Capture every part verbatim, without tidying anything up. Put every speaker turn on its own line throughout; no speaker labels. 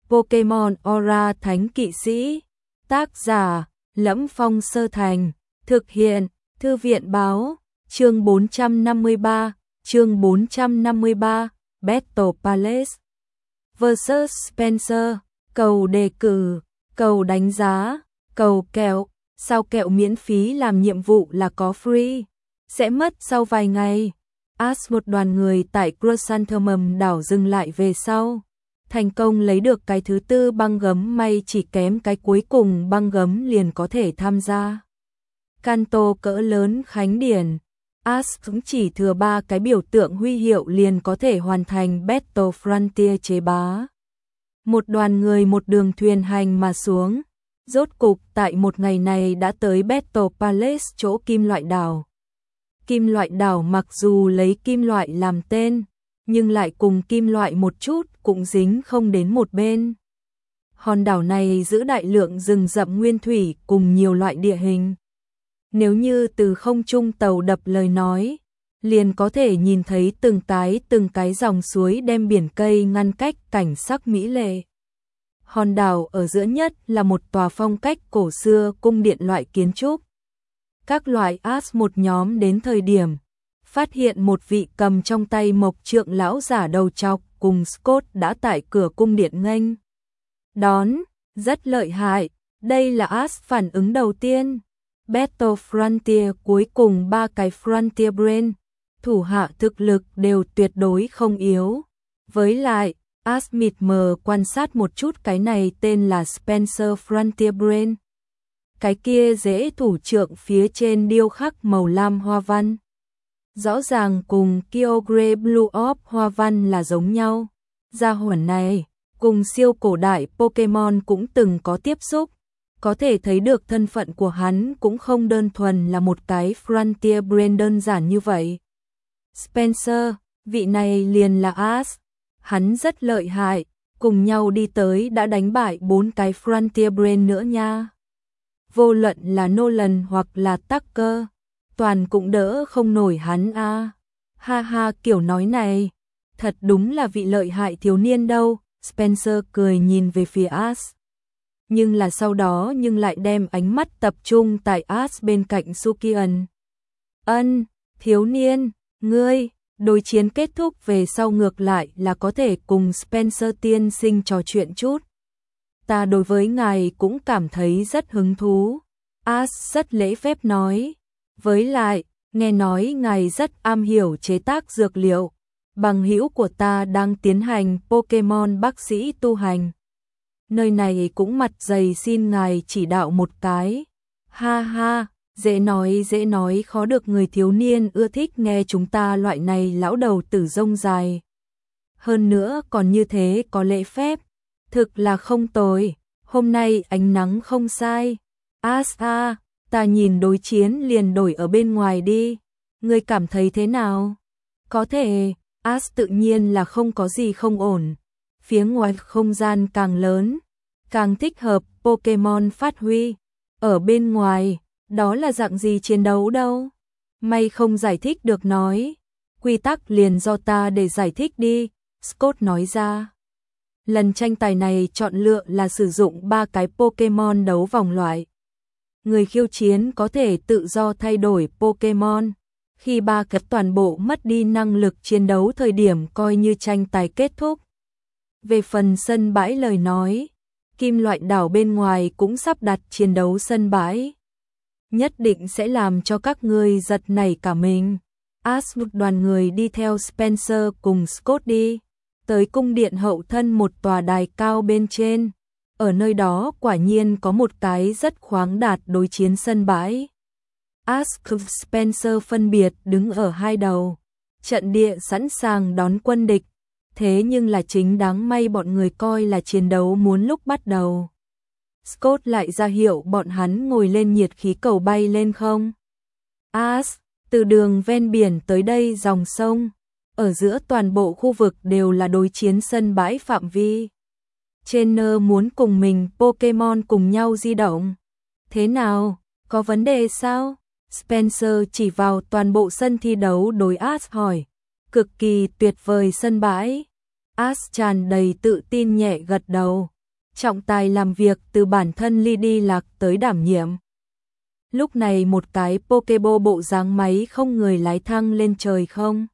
Pokemon Aura Thánh Kỵ Sĩ. Tác giả: Lẫm Phong Sơ Thành. Thực hiện: Thư viện báo. Chương bốn trăm năm mươi ba. Chương bốn trăm năm mươi ba. Battle Palace versus Spencer. Cầu đề cử, cầu đánh giá, cầu kẹo. Sao kẹo miễn phí làm nhiệm vụ là có free? Sẽ mất sau vài ngày. Ash một đoàn người tại Chrysanthemum đảo dừng lại về sau. Thành công lấy được cái thứ tư băng gấm, may chỉ kém cái cuối cùng băng gấm liền có thể tham gia Kanto cỡ lớn khánh điển. Ash cũng chỉ thừa ba cái biểu tượng huy hiệu liền có thể hoàn thành Battle Frontier chế bá. Một đoàn người một đường thuyền hành mà xuống. Rốt cục tại một ngày này đã tới Battle Palace, chỗ kim loại đảo. Kim loại đảo mặc dù lấy kim loại làm tên, nhưng lại cùng kim loại một chút cũng dính không đến một bên. Hòn đảo này giữ đại lượng rừng rậm nguyên thủy cùng nhiều loại địa hình. Nếu như từ không trung tàu đập lời nói, liền có thể nhìn thấy từng cái từng cái dòng suối đem biển cây ngăn cách, cảnh sắc mỹ lệ. Hòn đảo ở giữa nhất là một tòa phong cách cổ xưa cung điện loại kiến trúc. Các loại Ash một nhóm đến thời điểm, phát hiện một vị cầm trong tay mộc trượng lão giả đầu trọc cùng Scott đã tại cửa cung điện nghênh đón, rất lợi hại. Đây là Ash phản ứng đầu tiên. Battle Frontier cuối cùng ba cái Frontier Brain, thủ hạ thực lực đều tuyệt đối không yếu. Với lại, Ash mịt mờ quan sát một chút, cái này tên là Spencer Frontier Brain. Cái kia dễ thủ trượng phía trên điêu khắc màu lam hoa văn. Rõ ràng cùng Kyogre Blue Orb hoa văn là giống nhau. Gia hỏa này, cùng siêu cổ đại Pokemon cũng từng có tiếp xúc. Có thể thấy được thân phận của hắn cũng không đơn thuần là một cái Frontier Brain đơn giản như vậy. Spencer, vị này liền là Ash. Hắn rất lợi hại, cùng nhau đi tới đã đánh bại bốn cái Frontier Brain nữa nha. Vô luận là Nolan hoặc là Tucker, toàn cũng đỡ không nổi hắn a. À. Ha ha, kiểu nói này, thật đúng là vị lợi hại thiếu niên đâu. Spencer cười nhìn về phía Ash. Nhưng là sau đó nhưng lại đem ánh mắt tập trung tại Ash bên cạnh Sukian. Ân, thiếu niên, ngươi, đối chiến kết thúc về sau ngược lại là có thể cùng Spencer tiên sinh trò chuyện chút. Ta đối với ngài cũng cảm thấy rất hứng thú. Ash rất lễ phép nói. Với lại, nghe nói ngài rất am hiểu chế tác dược liệu. Bằng hữu của ta đang tiến hành Pokemon bác sĩ tu hành. Nơi này cũng mặt dày xin ngài chỉ đạo một cái. Ha ha, dễ nói dễ nói, khó được người thiếu niên ưa thích nghe chúng ta loại này lão đầu tử rông dài. Hơn nữa còn như thế có lễ phép. Thực là không tồi, hôm nay ánh nắng không sai. Ash a, ta nhìn đối chiến liền đổi ở bên ngoài đi. Ngươi cảm thấy thế nào? Có thể, Ash tự nhiên là không có gì không ổn. Phía ngoài không gian càng lớn, càng thích hợp Pokemon phát huy. Ở bên ngoài, đó là dạng gì chiến đấu đâu? May không giải thích được nói. Quy tắc liền do ta để giải thích đi, Scott nói ra. Lần tranh tài này chọn lựa là sử dụng ba cái Pokemon đấu vòng loại. Người khiêu chiến có thể tự do thay đổi Pokemon. Khi ba cái toàn bộ mất đi năng lực chiến đấu thời điểm coi như tranh tài kết thúc. Về phần sân bãi lời nói, kim loại đảo bên ngoài cũng sắp đặt chiến đấu sân bãi. Nhất định sẽ làm cho các ngươi giật nảy cả mình. Ash một đoàn người đi theo Spencer cùng Scott đi tới cung điện hậu thân một tòa đài cao bên trên. Ở nơi đó quả nhiên có một cái rất khoáng đạt đối chiến sân bãi. Ash cùng Spencer phân biệt đứng ở hai đầu. Trận địa sẵn sàng đón quân địch. Thế nhưng là chính đáng may bọn người coi là chiến đấu muốn lúc bắt đầu. Scott lại ra hiệu bọn hắn ngồi lên nhiệt khí cầu bay lên không. Ash, từ đường ven biển tới đây dòng sông. Ở giữa toàn bộ khu vực đều là đối chiến sân bãi phạm vi. Trainer muốn cùng mình Pokemon cùng nhau di động. Thế nào, có vấn đề sao? Spencer chỉ vào toàn bộ sân thi đấu đối Ash hỏi. Cực kỳ tuyệt vời sân bãi. Ash tràn đầy tự tin nhẹ gật đầu. trọng tài làm việc từ bản thân Lady Lạc tới đảm nhiệm. Lúc này một cái Pokeball bộ dáng máy không người lái thăng lên trời không.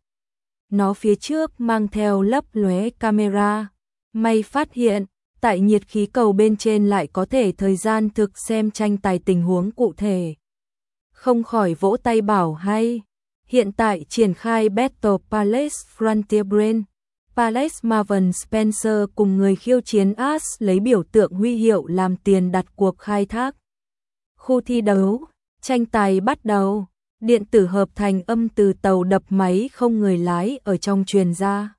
Nó phía trước mang theo lấp lóe camera. May phát hiện, tại nhiệt khí cầu bên trên lại có thể thời gian thực xem tranh tài tình huống cụ thể. Không khỏi vỗ tay bảo hay. Hiện tại triển khai Battle Palace Frontier Brain. Palace Marvin Spencer cùng người khiêu chiến Ash lấy biểu tượng huy hiệu làm tiền đặt cuộc khai thác. Khu thi đấu, tranh tài bắt đầu. Điện tử hợp thành âm từ tàu đập máy không người lái ở trong truyền ra.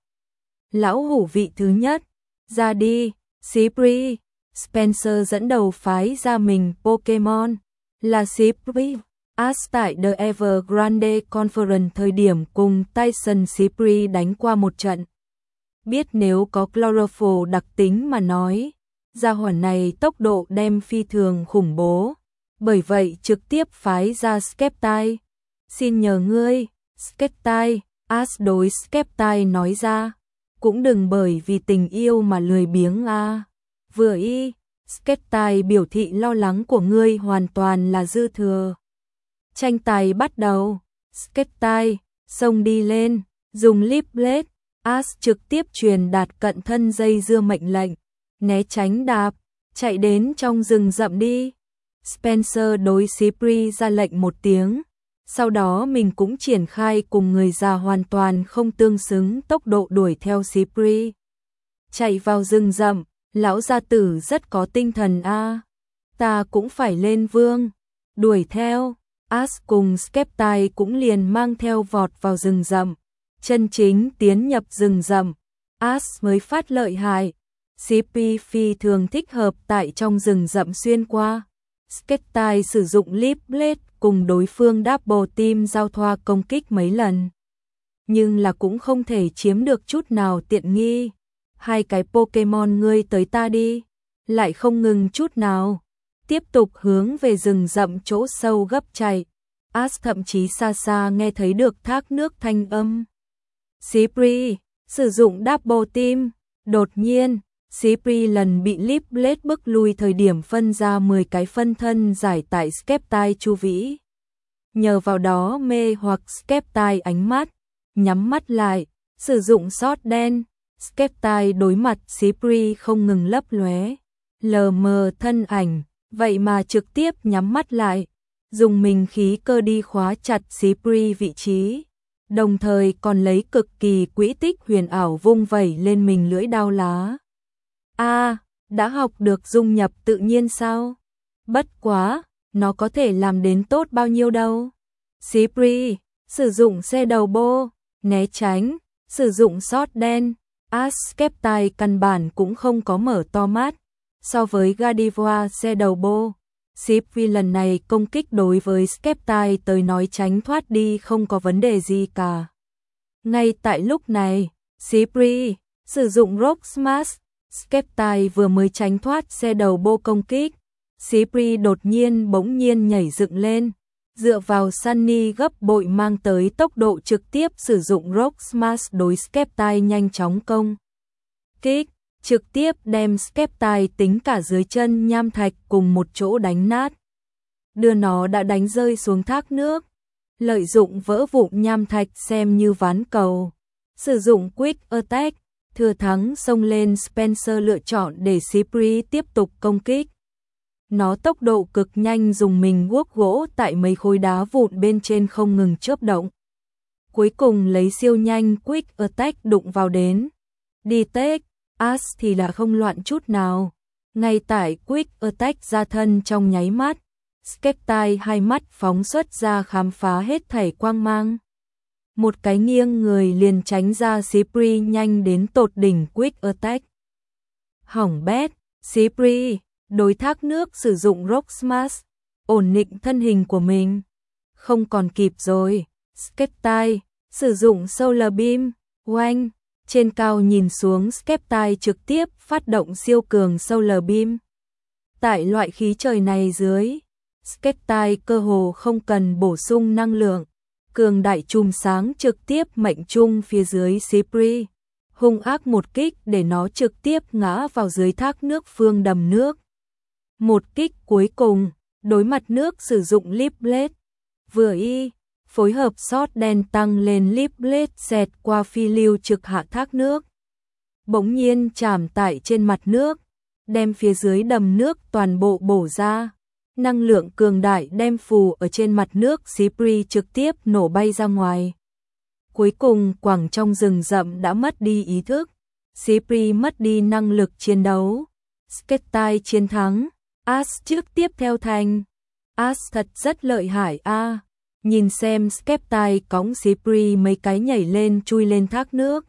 Lão hủ vị thứ nhất, ra đi, Sipri. Spencer dẫn đầu phái ra mình Pokemon, là Sipri. Ash tại The Evergrande Conference thời điểm cùng Tyson Sipri đánh qua một trận. Biết nếu có Chlorophyll đặc tính mà nói, gia hỏa này tốc độ đem phi thường khủng bố. Bởi vậy trực tiếp phái ra Skeptile. Xin nhờ ngươi, Skeptile, Ash đối Skeptile nói ra. Cũng đừng bởi vì tình yêu mà lười biếng a. À. Vừa y, Skeptile biểu thị lo lắng của ngươi hoàn toàn là dư thừa. Tranh tài bắt đầu, Skeptile, xông đi lên, dùng Leaf Blade, Ash trực tiếp truyền đạt cận thân dây dưa mệnh lệnh, né tránh đạp, chạy đến trong rừng rậm đi. Spencer đối Sipri ra lệnh một tiếng, sau đó mình cũng triển khai cùng người già hoàn toàn không tương xứng tốc độ đuổi theo Sipri. Chạy vào rừng rậm, lão gia tử rất có tinh thần a. À. Ta cũng phải lên vương, đuổi theo. Ash cùng Skeptile cũng liền mang theo vọt vào rừng rậm, chân chính tiến nhập rừng rậm. Ash mới phát lợi hại. Sipri phi thường thích hợp tại trong rừng rậm xuyên qua. Skeptile sử dụng Leaf Blade cùng đối phương Double Team giao thoa công kích mấy lần. Nhưng là cũng không thể chiếm được chút nào tiện nghi. Hai cái Pokemon ngươi tới ta đi. Lại không ngừng chút nào. Tiếp tục hướng về rừng rậm chỗ sâu gấp chạy. Ash thậm chí xa xa nghe thấy được thác nước thanh âm. Sipri, sử dụng Double Team. Đột nhiên, Sipri lần bị Leaf Blade bức lui thời điểm phân ra mười cái phân thân giải tại Skeptile chu vĩ. Nhờ vào đó mê hoặc Skeptile ánh mắt, nhắm mắt lại, sử dụng sót đen. Skeptile đối mặt Sipri không ngừng lấp lóe, lờ mờ thân ảnh, vậy mà trực tiếp nhắm mắt lại, dùng mình khí cơ đi khóa chặt Sipri vị trí. Đồng thời còn lấy cực kỳ quỹ tích huyền ảo vung vẩy lên mình lưỡi đao lá. A, à, đã học được dung nhập tự nhiên sao? Bất quá, nó có thể làm đến tốt bao nhiêu đâu. Sipri, sử dụng xe đầu bô, né tránh, sử dụng sót đen. Ash Skeptile căn bản cũng không có mở to mắt. So với Gardevoir xe đầu bô, Sipri lần này công kích đối với Skeptile tới nói tránh thoát đi không có vấn đề gì cả. Ngay tại lúc này, Sipri sử dụng Rock Smash. Skeptile vừa mới tránh thoát xe đầu bô công kích, Sipri đột nhiên bỗng nhiên nhảy dựng lên, dựa vào Sunny gấp bội mang tới tốc độ trực tiếp sử dụng Rock Smash đối Skeptile nhanh chóng công kích, trực tiếp đem Skeptile tính cả dưới chân nham thạch cùng một chỗ đánh nát, đưa nó đã đánh rơi xuống thác nước, lợi dụng vỡ vụn nham thạch xem như ván cầu, sử dụng Quick Attack. Thừa thắng xông lên. Spencer lựa chọn để Sipri tiếp tục công kích. Nó tốc độ cực nhanh dùng mình guốc gỗ tại mấy khối đá vụn bên trên không ngừng chớp động. Cuối cùng lấy siêu nhanh Quick Attack đụng vào đến. Detect, Ash thì là không loạn chút nào. Ngay tại Quick Attack ra thân trong nháy mắt, Skeptile hai mắt phóng xuất ra khám phá hết thảy quang mang. Một cái nghiêng người liền tránh ra Sipri nhanh đến tột đỉnh Quick Attack. Hỏng bét, Sipri, đối thác nước sử dụng Rock Smash, ổn định thân hình của mình. Không còn kịp rồi, Skeptile, sử dụng Solar Beam, oanh, trên cao nhìn xuống Skeptile trực tiếp phát động siêu cường Solar Beam. Tại loại khí trời này dưới, Skeptile cơ hồ không cần bổ sung năng lượng. Cường đại chùm sáng trực tiếp mệnh trung phía dưới Sipri, hung ác một kích để nó trực tiếp ngã vào dưới thác nước phương đầm nước. Một kích cuối cùng, đối mặt nước sử dụng Leap Blade. Vừa y, phối hợp shot đen tăng lên Leap Blade xẹt qua phi lưu trực hạ thác nước. Bỗng nhiên chạm tại trên mặt nước, đem phía dưới đầm nước toàn bộ bổ ra. Năng lượng cường đại đem phù ở trên mặt nước Sipri trực tiếp nổ bay ra ngoài. Cuối cùng quẳng trong rừng rậm đã mất đi ý thức. Sipri mất đi năng lực chiến đấu. Skektai chiến thắng. As trước tiếp theo thành. As thật rất lợi hại a. À. Nhìn xem Skektai cõng Sipri mấy cái nhảy lên chui lên thác nước.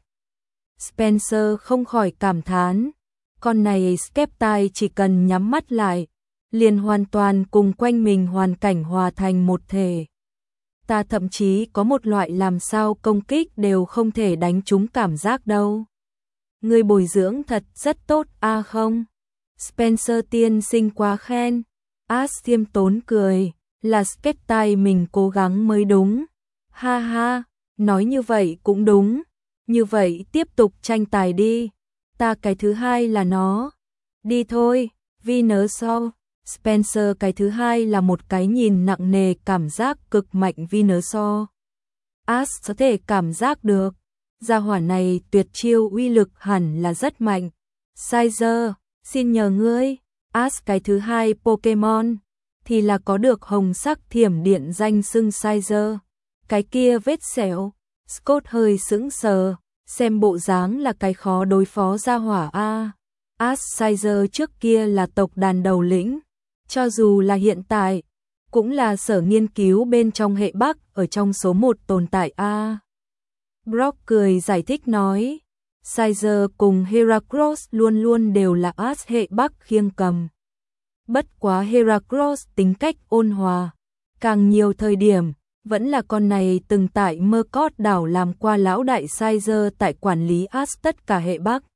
Spencer không khỏi cảm thán. Con này Skektai chỉ cần nhắm mắt lại, liền hoàn toàn cùng quanh mình hoàn cảnh hòa thành một thể. Ta thậm chí có một loại làm sao công kích đều không thể đánh trúng cảm giác đâu. Người bồi dưỡng thật rất tốt a à không? Spencer tiên sinh quá khen. As khiêm tốn cười, là Skektai mình cố gắng mới đúng. Ha ha, nói như vậy cũng đúng. Như vậy tiếp tục tranh tài đi. Ta cái thứ hai là nó. Đi thôi, Venusaur. Spencer cái thứ hai là một cái nhìn nặng nề cảm giác cực mạnh Venusaur. As có thể cảm giác được. Gia hỏa này tuyệt chiêu uy lực hẳn là rất mạnh. Sizer, xin nhờ ngươi. As cái thứ hai Pokemon thì là có được hồng sắc thiểm điện danh xưng Sizer. Cái kia vết sẹo. Scott hơi sững sờ, xem bộ dáng là cái khó đối phó gia hỏa a. As Sizer trước kia là tộc đàn đầu lĩnh, cho dù là hiện tại, cũng là sở nghiên cứu bên trong hệ Bắc ở trong số một tồn tại a. Brock cười giải thích nói, Sizer cùng Heracross luôn luôn đều là As hệ Bắc khiêng cầm. Bất quá Heracross tính cách ôn hòa, càng nhiều thời điểm vẫn là con này từng tại Mercot đảo làm qua lão đại Sizer tại quản lý As tất cả hệ Bắc.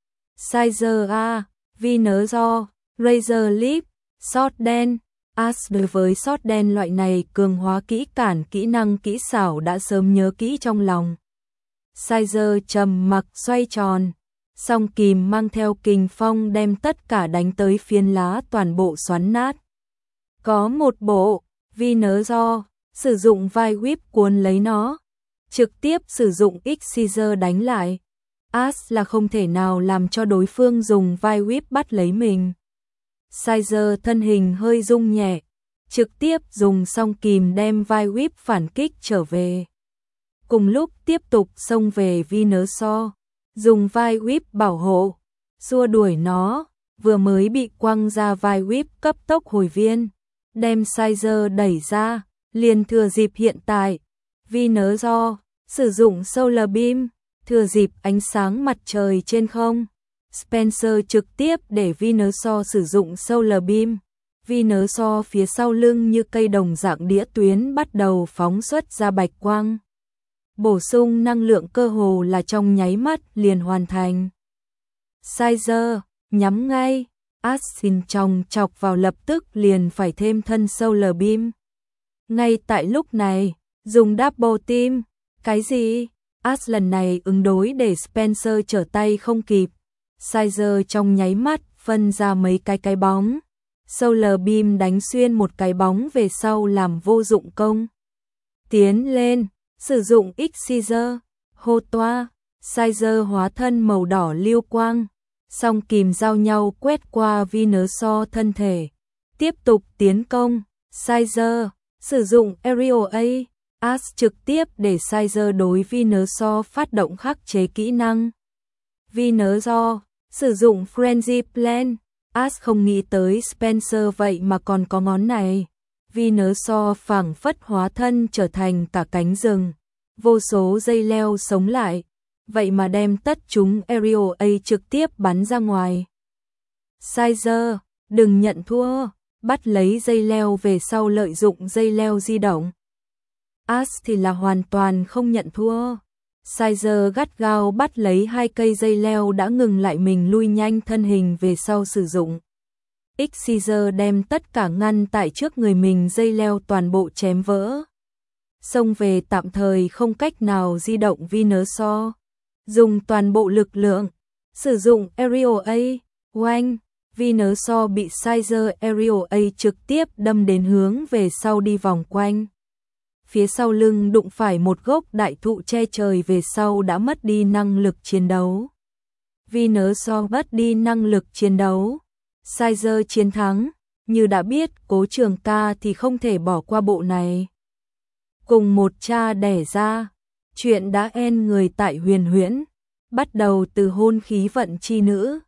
Sizer A, Venusaur, Razor Leaf, Shot đen. As đối với Shot đen loại này cường hóa kỹ cản kỹ năng kỹ xảo đã sớm nhớ kỹ trong lòng. Sizer trầm mặc xoay tròn, song kìm mang theo kình phong đem tất cả đánh tới phiến lá toàn bộ xoắn nát. Có một bộ, Venusaur sử dụng vai whip cuốn lấy nó, trực tiếp sử dụng X-Scissor đánh lại. As là không thể nào làm cho đối phương dùng vai whip bắt lấy mình. Sizer thân hình hơi rung nhẹ, trực tiếp dùng song kìm đem vai whip phản kích trở về. Cùng lúc tiếp tục xông về Venusaur, dùng vai whip bảo hộ, xua đuổi nó, vừa mới bị quăng ra vai whip cấp tốc hồi viên, đem Sizer đẩy ra. Liền thừa dịp hiện tại, Venusaur sử dụng Solar Beam, thừa dịp ánh sáng mặt trời trên không. Spencer trực tiếp để Venusaur sử dụng Solar Beam. Venusaur phía sau lưng như cây đồng dạng đĩa tuyến bắt đầu phóng xuất ra bạch quang. Bổ sung năng lượng cơ hồ là trong nháy mắt liền hoàn thành. Sizer, nhắm ngay, As xin chòng chọc vào lập tức liền phải thêm thân Solar Beam. Ngay tại lúc này, dùng Double Team, cái gì? As lần này ứng đối để Spencer trở tay không kịp. Sizer trong nháy mắt phân ra mấy cái cái bóng. Solar Beam đánh xuyên một cái bóng về sau làm vô dụng công. Tiến lên, sử dụng X-Scissor, hô toa, Sizer hóa thân màu đỏ lưu quang. Song kìm giao nhau quét qua Venusaur thân thể. Tiếp tục tiến công, Sizer sử dụng Aerial A, As trực tiếp để Sizer đối Venusaur phát động khắc chế kỹ năng. Venusaur sử dụng Frenzy Plan, As không nghĩ tới Spencer vậy mà còn có ngón này. Venusaur phảng phất hóa thân trở thành cả cánh rừng, vô số dây leo sống lại, vậy mà đem tất chúng Aerial A trực tiếp bắn ra ngoài. Sizer, đừng nhận thua. Bắt lấy dây leo về sau lợi dụng dây leo di động. As thì là hoàn toàn không nhận thua. Sizer gắt gao bắt lấy hai cây dây leo đã ngừng lại mình lui nhanh thân hình về sau sử dụng. X-Scissor đem tất cả ngăn tại trước người mình dây leo toàn bộ chém vỡ. Xông về tạm thời không cách nào di động Venusaur. dùng toàn bộ lực lượng, sử dụng Aerial A, oanh, Venusaur bị Sizer Aerial A trực tiếp đâm đến hướng về sau đi vòng quanh. Phía sau lưng đụng phải một gốc đại thụ che trời về sau đã mất đi năng lực chiến đấu. Venusaur mất đi năng lực chiến đấu. Sizer chiến thắng, như đã biết Cố Trường Ca thì không thể bỏ qua bộ này. Cùng một cha đẻ ra, chuyện đã end người tại Huyền Huyễn, bắt đầu từ hôn khí vận chi nữ.